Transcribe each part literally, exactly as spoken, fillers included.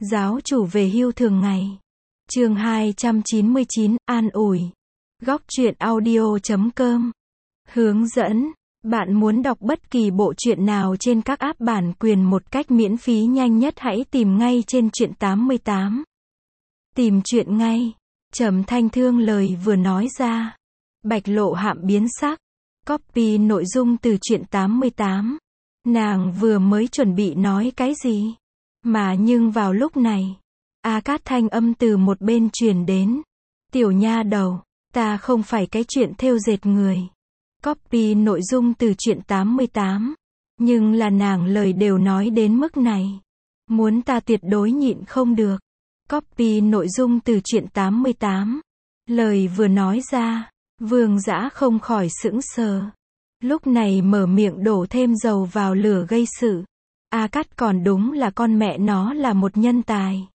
Giáo chủ về hưu thường ngày. Chương hai trăm chín mươi chín, an ủi. Góc truyện audio chấm com. Hướng dẫn. Bạn muốn đọc bất kỳ bộ truyện nào trên các app bản quyền một cách miễn phí nhanh nhất, hãy tìm ngay trên truyện tám mươi tám. Tìm truyện ngay. Trầm Thanh Thương lời vừa nói ra. Bạch Lộ Hạm biến sắc. Copy nội dung từ truyện tám mươi tám. Nàng vừa mới chuẩn bị nói cái gì? Mà nhưng vào lúc này, A Cát thanh âm từ một bên truyền đến. Tiểu nha đầu, ta không phải cái chuyện thêu dệt người. Copy nội dung từ truyện tám mươi tám. Nhưng là nàng lời đều nói đến mức này. Muốn ta tuyệt đối nhịn không được. Copy nội dung từ truyện tám mươi tám. Lời vừa nói ra, Vương Dã không khỏi sững sờ. Lúc này mở miệng đổ thêm dầu vào lửa gây sự. A Cát còn đúng là con mẹ nó là một nhân tài.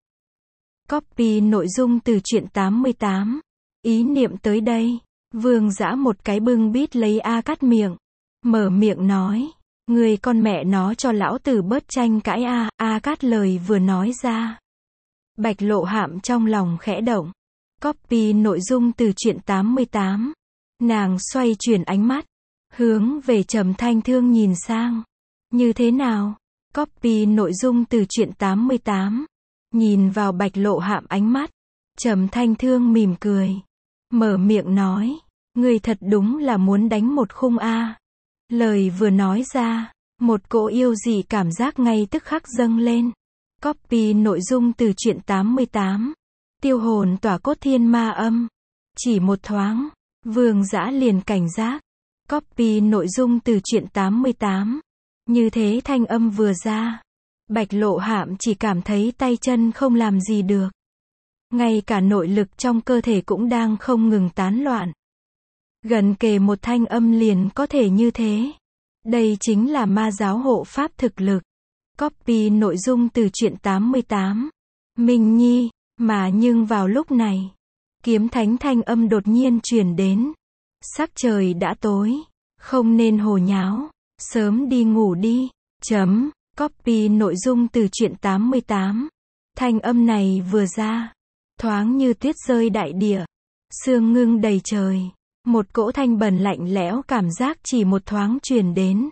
Copy nội dung từ truyện tám mươi tám. Ý niệm tới đây, Vương Dã một cái bưng bít lấy A Cát miệng. Mở miệng nói, người con mẹ nó cho lão tử bớt tranh cãi a. A Cát lời vừa nói ra. Bạch Lộ Hạm trong lòng khẽ động. Copy nội dung từ truyện tám mươi tám. Nàng xoay chuyển ánh mắt, hướng về Trầm Thanh Thương nhìn sang. Như thế nào? Copy nội dung từ truyện tám mươi tám. Nhìn vào Bạch Lộ Hạm ánh mắt, Trầm Thanh Thương mỉm cười. Mở miệng nói, người thật đúng là muốn đánh một khung a. Lời vừa nói ra, một cỗ yêu dị cảm giác ngay tức khắc dâng lên. Copy nội dung từ truyện tám mươi tám. Tiêu hồn tỏa cốt thiên ma âm. Chỉ một thoáng, Vương Dã liền cảnh giác. Copy nội dung từ truyện tám mươi tám. Như thế thanh âm vừa ra, Bạch Lộ Hạm chỉ cảm thấy tay chân không làm gì được. Ngay cả nội lực trong cơ thể cũng đang không ngừng tán loạn. Gần kề một thanh âm liền có thể như thế. Đây chính là ma giáo hộ pháp thực lực. Copy nội dung từ truyện tám mươi tám. Minh Nhi, mà nhưng vào lúc này, kiếm thánh thanh âm đột nhiên truyền đến. Sắc trời đã tối, không nên hồ nháo, sớm đi ngủ đi. Chấm. Copy nội dung từ truyện tám mươi tám. Thanh âm này vừa ra, thoáng như tuyết rơi đại địa, sương ngưng đầy trời, một cỗ thanh bần lạnh lẽo cảm giác chỉ một thoáng truyền đến.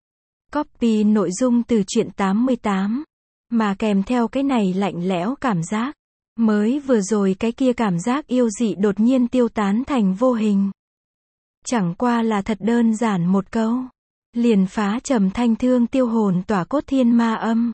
Copy nội dung từ truyện tám mươi tám. Mà kèm theo cái này lạnh lẽo cảm giác, mới vừa rồi cái kia cảm giác yêu dị đột nhiên tiêu tán thành vô hình. Chẳng qua là thật đơn giản một câu, liền phá Trầm Thanh Thương tiêu hồn tỏa cốt thiên ma âm.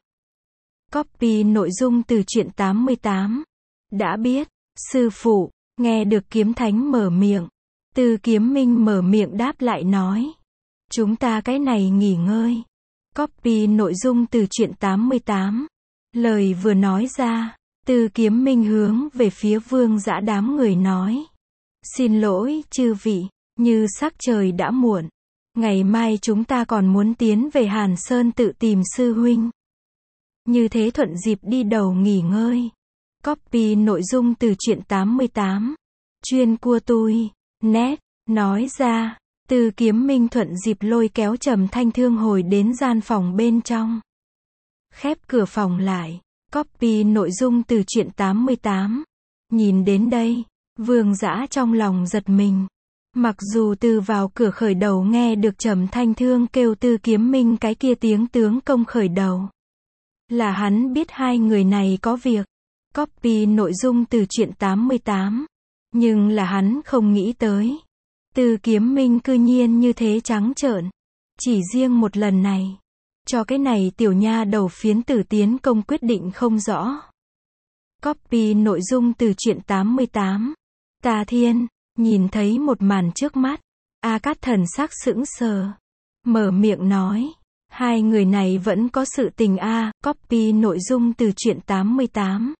Copy nội dung từ truyện tám mươi tám. Đã biết, sư phụ. Nghe được kiếm thánh mở miệng, Từ Kiếm Minh mở miệng đáp lại nói, chúng ta cái này nghỉ ngơi. Copy nội dung từ truyện tám mươi tám. Lời vừa nói ra, Từ Kiếm Minh hướng về phía Vương Dã đám người nói, xin lỗi chư vị, như sắc trời đã muộn, ngày mai chúng ta còn muốn tiến về Hàn Sơn tự tìm sư huynh. Như thế thuận dịp đi đầu nghỉ ngơi. Copy nội dung từ truyện tám mươi tám. Chuyên cua tui, nét, nói ra, Từ Kiếm Minh thuận dịp lôi kéo Trầm Thanh Thương hồi đến gian phòng bên trong. Khép cửa phòng lại. Copy nội dung từ truyện tám mươi tám. Nhìn đến đây, Vương Dã trong lòng giật mình. Mặc dù từ vào cửa khởi đầu nghe được Trầm Thanh Thương kêu Từ Kiếm Minh cái kia tiếng tướng công khởi đầu, là hắn biết hai người này có việc. Copy nội dung từ truyện tám mươi tám. Nhưng là hắn không nghĩ tới, Từ Kiếm Minh cư nhiên như thế trắng trợn. Chỉ riêng một lần này, cho cái này tiểu nha đầu phiến tử tiến công quyết định không rõ. Copy nội dung từ truyện tám mươi tám. Tà Thiên, nhìn thấy một màn trước mắt, A Cát thần sắc sững sờ. Mở miệng nói, hai người này vẫn có sự tình a. Copy nội dung từ truyện tám mươi tám.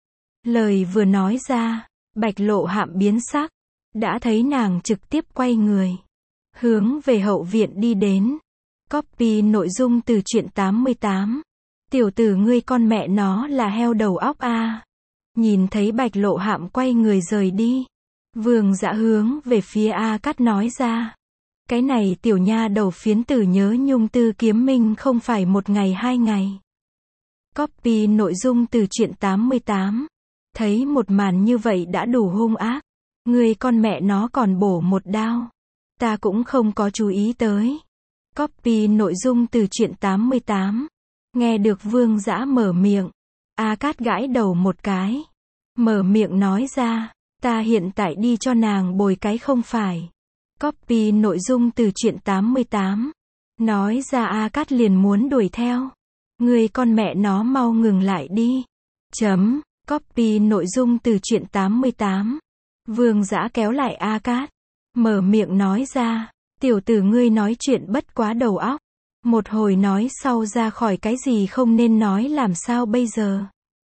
Lời vừa nói ra, Bạch Lộ Hạm biến sắc. Đã thấy nàng trực tiếp quay người, hướng về hậu viện đi đến. Copy nội dung từ truyện tám mươi tám. Tiểu tử ngươi con mẹ nó là heo đầu óc a. Nhìn thấy Bạch Lộ Hạm quay người rời đi, Vương Dã hướng về phía A Cát nói ra, cái này tiểu nha đầu phiến tử nhớ nhung Từ Kiếm Minh không phải một ngày hai ngày. Copy nội dung từ truyện tám mươi tám. Thấy một màn như vậy đã đủ hung ác. Người con mẹ nó còn bổ một đao. Ta cũng không có chú ý tới. Copy nội dung từ truyện tám mươi tám. Nghe được Vương Dã mở miệng. A Cát gãi đầu một cái. Mở miệng nói ra. Ta hiện tại đi cho nàng bồi cái không phải. Copy nội dung từ truyện tám mươi tám. Nói ra A Cát liền muốn đuổi theo. Người con mẹ nó mau ngừng lại đi. Chấm. Copy nội dung từ truyện tám mươi tám. Vương Dã kéo lại A Cát. Mở miệng nói ra. Tiểu tử ngươi nói chuyện bất quá đầu óc. Một hồi nói sau ra khỏi cái gì không nên nói làm sao bây giờ.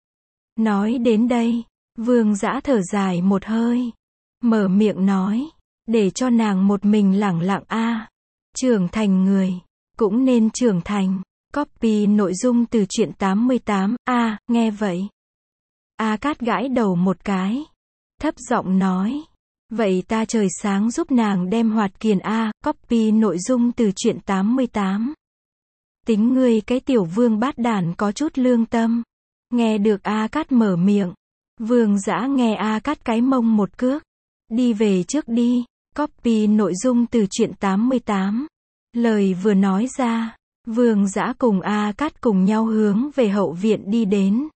Nói đến đây. Vương Dã thở dài một hơi. Mở miệng nói. Để cho nàng một mình lẳng lặng a. Trưởng thành người. Cũng nên trưởng thành. Copy nội dung từ truyện tám mươi tám. A, nghe vậy. A Cát gãi đầu một cái. Thấp giọng nói. Vậy ta trời sáng giúp nàng đem Hoạt Kiền A. Copy nội dung từ truyện tám mươi tám. Tính ngươi cái tiểu vương bát đản có chút lương tâm. Nghe được A Cát mở miệng. Vương Dã nghe A Cát cái mông một cước. Đi về trước đi. Copy nội dung từ truyện tám mươi tám. Lời vừa nói ra. Vương Dã cùng A Cát cùng nhau hướng về hậu viện đi đến.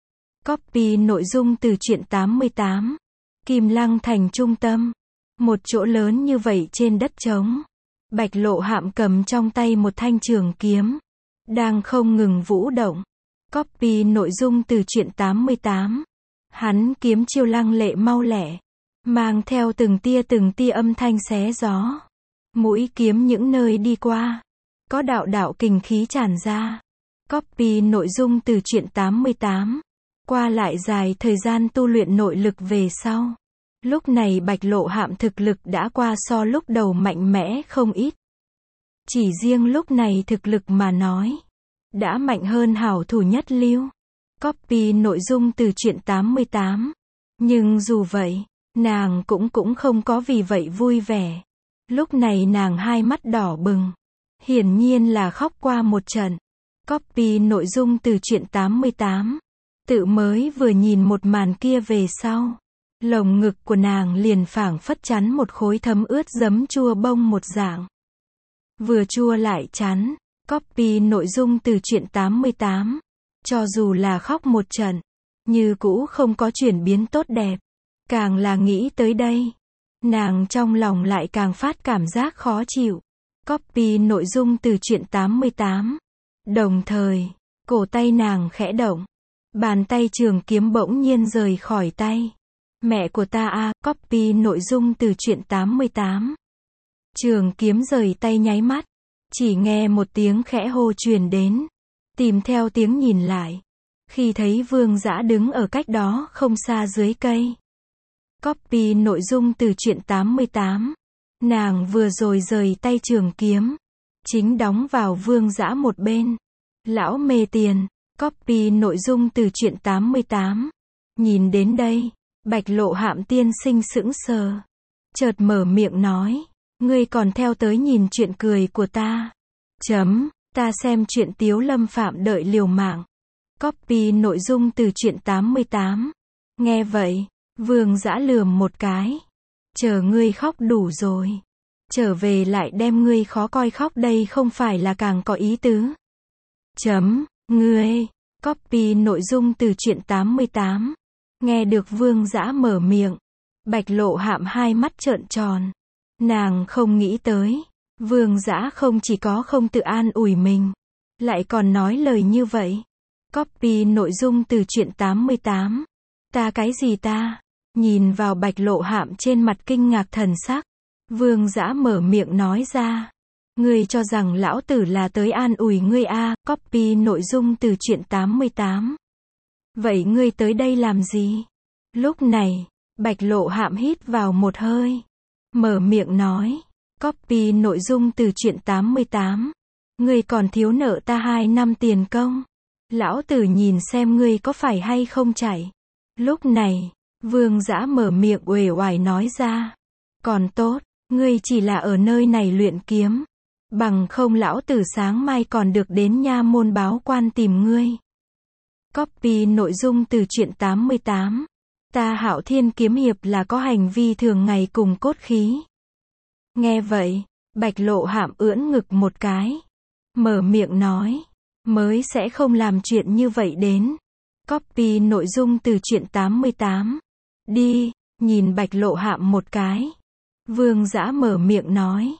Copy nội dung từ truyện tám mươi tám. Kim Lăng thành trung tâm. Một chỗ lớn như vậy trên đất trống. Bạch Lộ Hạm cầm trong tay một thanh trường kiếm. Đang không ngừng vũ động. Copy nội dung từ truyện tám mươi tám. Hắn kiếm chiêu lăng lệ mau lẹ. Mang theo từng tia từng tia âm thanh xé gió. Mũi kiếm những nơi đi qua. Có đạo đạo kình khí tràn ra. Copy nội dung từ truyện tám mươi tám. Qua lại dài thời gian tu luyện nội lực về sau. Lúc này Bạch Lộ Hạm thực lực đã qua so lúc đầu mạnh mẽ không ít. Chỉ riêng lúc này thực lực mà nói. Đã mạnh hơn hảo thủ nhất lưu. Copy nội dung từ truyện tám mươi tám. Nhưng dù vậy, nàng cũng cũng không có vì vậy vui vẻ. Lúc này nàng hai mắt đỏ bừng. Hiển nhiên là khóc qua một trận. Copy nội dung từ truyện tám mươi tám. Tự mới vừa nhìn một màn kia về sau. Lồng ngực của nàng liền phảng phất chắn một khối thấm ướt giấm chua bông một dạng. Vừa chua lại chắn. Copy nội dung từ truyện tám mươi tám. Cho dù là khóc một trận. Như cũ không có chuyển biến tốt đẹp. Càng là nghĩ tới đây. Nàng trong lòng lại càng phát cảm giác khó chịu. Copy nội dung từ truyện tám mươi tám. Đồng thời, cổ tay nàng khẽ động. Bàn tay trường kiếm bỗng nhiên rời khỏi tay. Mẹ của ta a. Copy nội dung từ truyện tám mươi tám. Trường kiếm rời tay nháy mắt. Chỉ nghe một tiếng khẽ hô truyền đến. Tìm theo tiếng nhìn lại. Khi thấy Vương Dã đứng ở cách đó không xa dưới cây. Copy nội dung từ truyện tám mươi tám. Nàng vừa rồi rời tay trường kiếm. Chính đóng vào Vương Dã một bên. Lão mê tiền. Copy nội dung từ truyện tám mươi tám. Nhìn đến đây. Bạch Lộ Hạm tiên sinh sững sờ. Chợt mở miệng nói. Ngươi còn theo tới nhìn chuyện cười của ta. Chấm. Ta xem chuyện Tiếu Lâm Phạm đợi liều mạng. Copy nội dung từ truyện tám mươi tám. Nghe vậy. Vương Dã lườm một cái. Chờ ngươi khóc đủ rồi. Trở về lại đem ngươi khó coi khóc đây không phải là càng có ý tứ. Chấm. Ngươi. Copy nội dung từ truyện tám mươi tám. Nghe được Vương Dã mở miệng. Bạch Lộ Hạm hai mắt trợn tròn. Nàng không nghĩ tới. Vương Dã không chỉ có không tự an ủi mình. Lại còn nói lời như vậy. Copy nội dung từ truyện tám mươi tám. Ta cái gì ta? Nhìn vào Bạch Lộ Hạm trên mặt kinh ngạc thần sắc. Vương Dã mở miệng nói ra. Ngươi cho rằng lão tử là tới an ủi ngươi a. Copy nội dung từ truyện tám mươi tám. Vậy ngươi tới đây làm gì? Lúc này, Bạch Lộ Hạm hít vào một hơi. Mở miệng nói. Copy nội dung từ truyện tám mươi tám. Ngươi còn thiếu nợ ta hai năm tiền công. Lão tử nhìn xem ngươi có phải hay không chạy. Lúc này, Vương Dã mở miệng uể oải nói ra. Còn tốt, ngươi chỉ là ở nơi này luyện kiếm. Bằng không lão tử sáng mai còn được đến nha môn báo quan tìm ngươi. Copy nội dung từ truyện tám mươi tám. Ta Hạo Thiên kiếm hiệp là có hành vi thường ngày cùng cốt khí. Nghe vậy, Bạch Lộ Hạm ưỡn ngực một cái. Mở miệng nói. Mới sẽ không làm chuyện như vậy đến. Copy nội dung từ truyện tám mươi tám. Đi, nhìn Bạch Lộ Hạm một cái. Vương Dã mở miệng nói.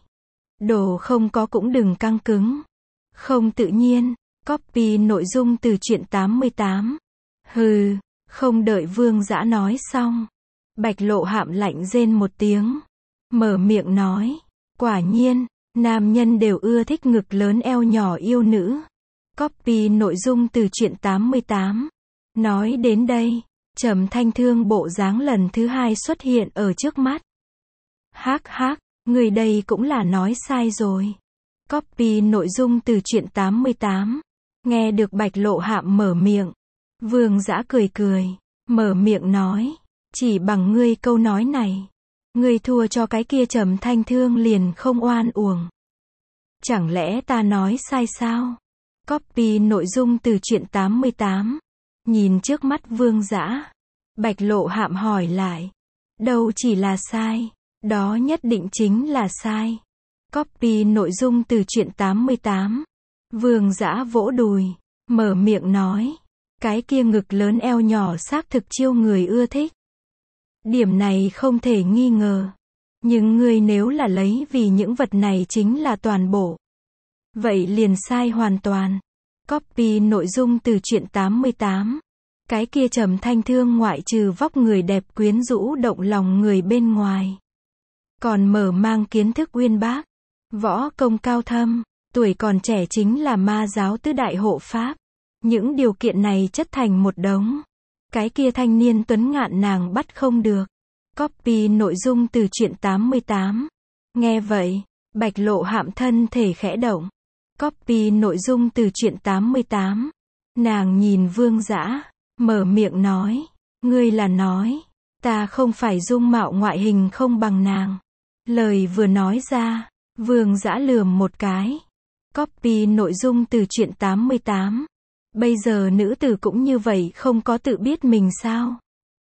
Đồ không có cũng đừng căng cứng. Không tự nhiên. Copy nội dung từ truyện tám mươi tám. Hừ, không đợi Vương Dã nói xong. Bạch Lộ Hạm lạnh rên một tiếng. Mở miệng nói. Quả nhiên, nam nhân đều ưa thích ngực lớn eo nhỏ yêu nữ. Copy nội dung từ truyện tám mươi tám. Nói đến đây, Trầm Thanh Thương bộ dáng lần thứ hai xuất hiện ở trước mắt. Hắc hắc, người đây cũng là nói sai rồi. Copy nội dung từ truyện tám mươi tám. Nghe được Bạch Lộ Hạm mở miệng. Vương Dã cười cười. Mở miệng nói. Chỉ bằng ngươi câu nói này. Ngươi thua cho cái kia Trầm Thanh Thương liền không oan uổng. Chẳng lẽ ta nói sai sao? Copy nội dung từ truyện tám mươi tám. Nhìn trước mắt Vương Dã. Bạch Lộ Hạm hỏi lại. Đâu chỉ là sai. Đó nhất định chính là sai. Copy nội dung từ truyện tám mươi tám. Vương Dã vỗ đùi. Mở miệng nói. Cái kia ngực lớn eo nhỏ xác thực chiêu người ưa thích. Điểm này không thể nghi ngờ. Nhưng ngươi nếu là lấy vì những vật này chính là toàn bộ. Vậy liền sai hoàn toàn. Copy nội dung từ truyện tám mươi tám. Cái kia Trầm Thanh Thương ngoại trừ vóc người đẹp quyến rũ động lòng người bên ngoài. Còn mở mang kiến thức uyên bác. Võ công cao thâm. Tuổi còn trẻ chính là ma giáo tứ đại hộ pháp. Những điều kiện này chất thành một đống. Cái kia thanh niên tuấn ngạn nàng bắt không được. Copy nội dung từ truyện tám mươi tám. Nghe vậy, Bạch Lộ Hạm thân thể khẽ động. Copy nội dung từ truyện tám mươi tám. Nàng nhìn Vương Dã, mở miệng nói. Ngươi là nói, ta không phải dung mạo ngoại hình không bằng nàng. Lời vừa nói ra, Vương Dã lườm một cái. Copy nội dung từ truyện tám mươi tám. Bây giờ nữ tử cũng như vậy không có tự biết mình sao?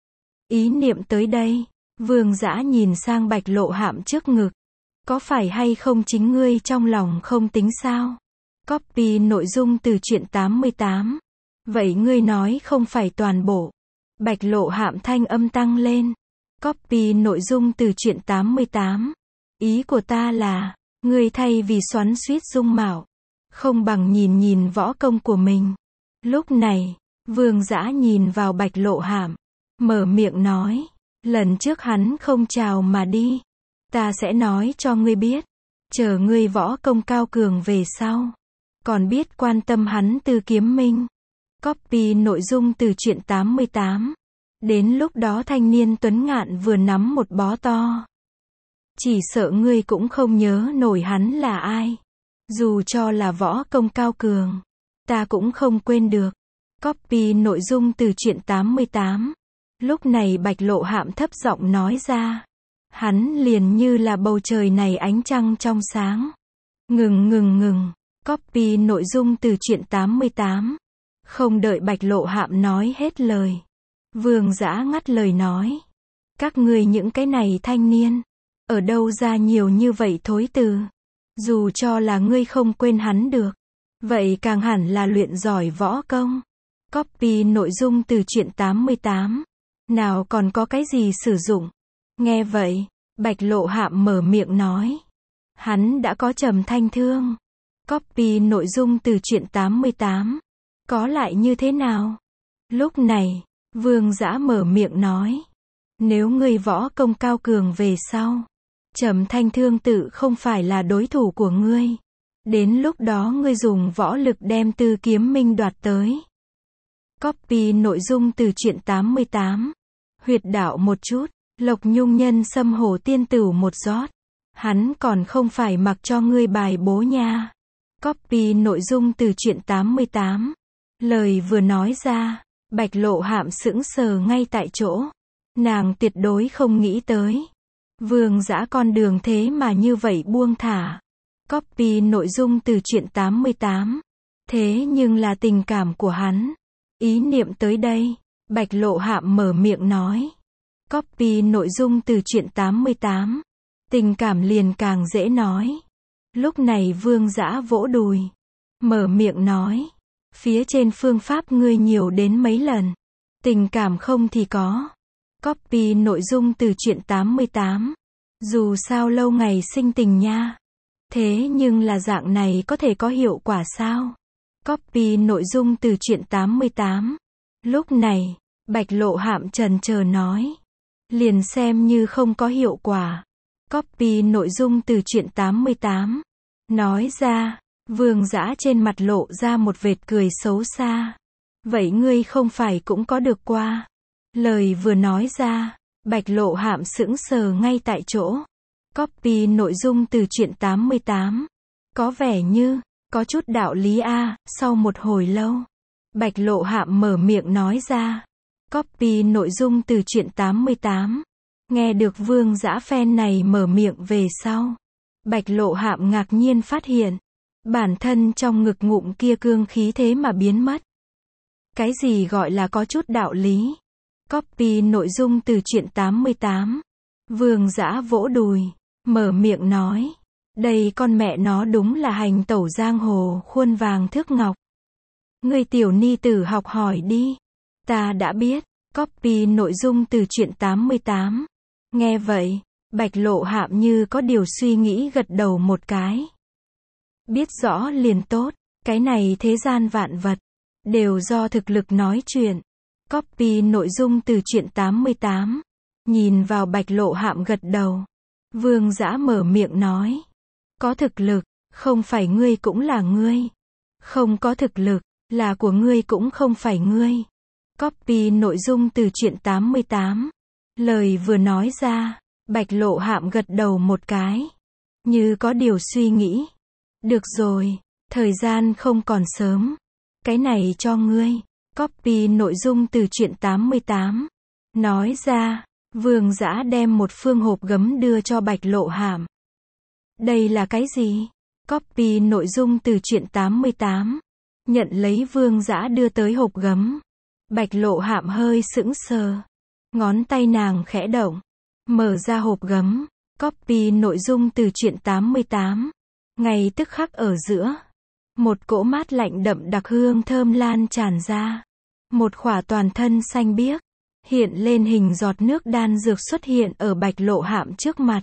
Ý niệm tới đây, Vương Dã nhìn sang Bạch Lộ Hạm trước ngực. Có phải hay không chính ngươi trong lòng không tính sao? Copy nội dung từ truyện tám mươi tám. Vậy ngươi nói không phải toàn bộ. Bạch Lộ Hạm thanh âm tăng lên. Copy nội dung từ truyện tám mươi tám. Ý của ta là, ngươi thay vì xoắn xuýt dung mạo, không bằng nhìn nhìn võ công của mình. Lúc này, Vương Dã nhìn vào Bạch Lộ Hạm, mở miệng nói, lần trước hắn không chào mà đi, ta sẽ nói cho ngươi biết, chờ ngươi võ công cao cường về sau, còn biết quan tâm hắn Tư Kiếm Minh. Copy nội dung từ truyện tám mươi tám. Đến lúc đó thanh niên tuấn ngạn vừa nắm một bó to, chỉ sợ ngươi cũng không nhớ nổi hắn là ai. Dù cho là võ công cao cường, ta cũng không quên được. Copy nội dung từ truyện tám mươi tám. Lúc này Bạch Lộ Hạm thấp giọng nói ra. Hắn liền như là bầu trời này ánh trăng trong sáng. Ngừng ngừng ngừng. Copy nội dung từ truyện tám mươi tám. Không đợi Bạch Lộ Hạm nói hết lời, Vương Dã ngắt lời nói. Các ngươi những cái này thanh niên, ở đâu ra nhiều như vậy thối từ. Dù cho là ngươi không quên hắn được, vậy càng hẳn là luyện giỏi võ công. Copy nội dung từ truyện tám mươi tám. Nào còn có cái gì sử dụng. Nghe vậy, Bạch Lộ Hạm mở miệng nói. Hắn đã có Trầm Thanh Thương. Copy nội dung từ truyện tám mươi tám. Có lại như thế nào? Lúc này, Vương Dã mở miệng nói. Nếu ngươi võ công cao cường về sau, Trầm Thanh Thương tự không phải là đối thủ của ngươi. Đến lúc đó ngươi dùng võ lực đem Tư Kiếm Minh đoạt tới. Copy nội dung từ truyện tám mươi tám. Huyệt đạo một chút, Lộc Nhung nhân xâm hổ tiên tửu một rót. Hắn còn không phải mặc cho ngươi bài bố nha. Copy nội dung từ truyện tám mươi tám. Lời vừa nói ra, Bạch Lộ Hạm sững sờ ngay tại chỗ. Nàng tuyệt đối không nghĩ tới. Vương Dã con đường thế mà như vậy buông thả. Copy nội dung từ truyện tám mươi tám. Thế nhưng là tình cảm của hắn. Ý niệm tới đây, Bạch Lộ Hạm mở miệng nói. Copy nội dung từ truyện tám mươi tám. Tình cảm liền càng dễ nói. Lúc này Vương Dã vỗ đùi. Mở miệng nói. Phía trên phương pháp ngươi nhiều đến mấy lần. Tình cảm không thì có. Copy nội dung từ truyện tám mươi tám. Dù sao lâu ngày sinh tình nha. Thế nhưng là dạng này có thể có hiệu quả sao? Copy nội dung từ truyện tám mươi tám. Lúc này, Bạch Lộ Hạm chần chờ nói. Liền xem như không có hiệu quả. Copy nội dung từ truyện tám mươi tám. Nói ra, Vương Dã trên mặt lộ ra một vệt cười xấu xa. Vậy ngươi không phải cũng có được qua. Lời vừa nói ra, Bạch Lộ Hạm sững sờ ngay tại chỗ. Copy nội dung từ truyện tám mươi tám. Có vẻ như, có chút đạo lý a. À, sau một hồi lâu, Bạch Lộ Hạm mở miệng nói ra. Copy nội dung từ truyện tám mươi tám. Nghe được Vương Dã fan này mở miệng về sau. Bạch Lộ Hạm ngạc nhiên phát hiện. Bản thân trong ngực ngụm kia cương khí thế mà biến mất. Cái gì gọi là có chút đạo lý? Copy nội dung từ truyện tám mươi tám. Vương Dã vỗ đùi, mở miệng nói. Đây con mẹ nó đúng là hành tẩu giang hồ khuôn vàng thước ngọc. Người tiểu ni tử học hỏi đi. Ta đã biết. Copy nội dung từ truyện tám mươi tám. Nghe vậy, Bạch Lộ Hạm như có điều suy nghĩ gật đầu một cái. Biết rõ liền tốt, cái này thế gian vạn vật, đều do thực lực nói chuyện. Copy nội dung từ truyện tám mươi tám. Nhìn vào Bạch Lộ Hạm gật đầu. Vương Dã mở miệng nói. Có thực lực, không phải ngươi cũng là ngươi. Không có thực lực, là của ngươi cũng không phải ngươi. Copy nội dung từ truyện tám mươi tám. Lời vừa nói ra, Bạch Lộ Hạm gật đầu một cái. Như có điều suy nghĩ. Được rồi, thời gian không còn sớm. Cái này cho ngươi. Copy nội dung từ truyện tám mươi tám. Nói ra, Vương Dã đem một phương hộp gấm đưa cho Bạch Lộ Hạm. Đây là cái gì? Copy nội dung từ truyện tám mươi tám. Nhận lấy Vương Dã đưa tới hộp gấm. Bạch Lộ Hạm hơi sững sờ. Ngón tay nàng khẽ động. Mở ra hộp gấm. Copy nội dung từ truyện tám mươi tám. Ngay tức khắc ở giữa. Một cỗ mát lạnh đậm đặc hương thơm lan tràn ra. Một khỏa toàn thân xanh biếc. Hiện lên hình giọt nước đan dược xuất hiện ở Bạch Lộ Hạm trước mặt.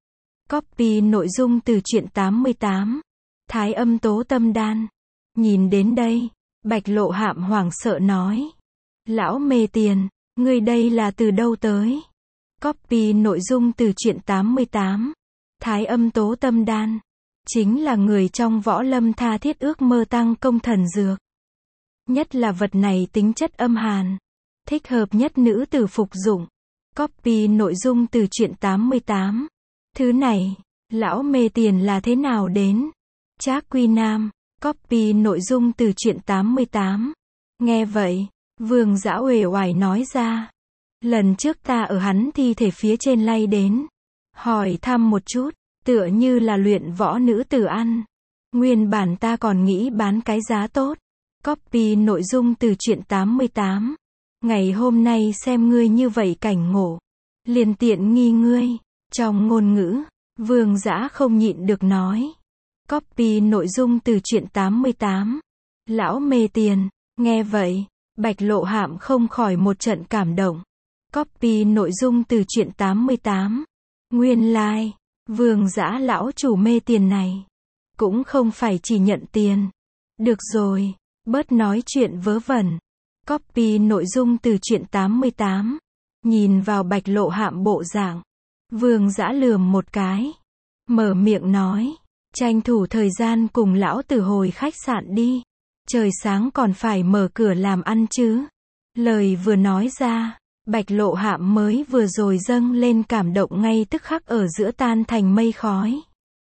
Copy nội dung từ truyện tám mươi tám. Thái âm tố tâm đan. Nhìn đến đây, Bạch Lộ Hạm hoảng sợ nói. Lão mê tiền, ngươi đây là từ đâu tới? Copy nội dung từ truyện tám mươi tám. Thái âm tố tâm đan. Chính là người trong võ lâm tha thiết ước mơ tăng công thần dược. Nhất là vật này tính chất âm hàn. Thích hợp nhất nữ tử phục dụng. Copy nội dung từ truyện tám mươi tám. Thứ này, lão mê tiền là thế nào đến? Trác Quy Nam. Copy nội dung từ truyện tám mươi tám. Nghe vậy, Vương Dã uể oải nói ra. Lần trước ta ở hắn thi thể phía trên lay đến. Hỏi thăm một chút, tựa như là luyện võ nữ tử ăn. Nguyên bản ta còn nghĩ bán cái giá tốt. Copy nội dung từ truyện tám mươi tám. Ngày hôm nay xem ngươi như vậy cảnh ngộ. Liền tiện nghi ngươi. Trong ngôn ngữ, Vương Dã không nhịn được nói. Copy nội dung từ truyện tám mươi tám. Lão mê tiền. Nghe vậy, Bạch Lộ Hạm không khỏi một trận cảm động. Copy nội dung từ truyện tám mươi tám. Nguyên lai, like, Vương Dã lão chủ mê tiền này. Cũng không phải chỉ nhận tiền. Được rồi, bớt nói chuyện vớ vẩn. Copy nội dung từ truyện tám mươi tám. Nhìn vào Bạch Lộ Hạm bộ dạng. Vương Dã lườm một cái. Mở miệng nói. Tranh thủ thời gian cùng lão tử hồi khách sạn đi. Trời sáng còn phải mở cửa làm ăn chứ. Lời vừa nói ra, Bạch Lộ Hạm mới vừa rồi dâng lên cảm động ngay tức khắc ở giữa tan thành mây khói.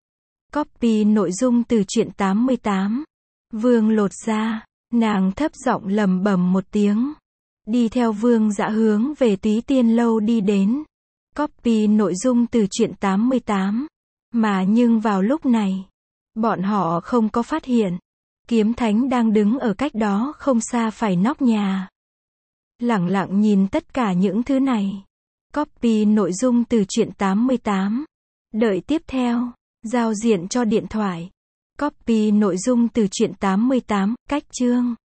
Copy nội dung từ truyện tám mươi tám. Vương lột ra, nàng thấp giọng lầm bầm một tiếng. Đi theo Vương Dã hướng về Túy Tiên lâu đi đến. Copy nội dung từ truyện tám mươi tám. Mà nhưng vào lúc này, bọn họ không có phát hiện. Kiếm Thánh đang đứng ở cách đó không xa phải nóc nhà. Lẳng lặng nhìn tất cả những thứ này. Copy nội dung từ truyện tám mươi tám. Đợi tiếp theo. Giao diện cho điện thoại. Copy nội dung từ truyện tám mươi tám, cách chương.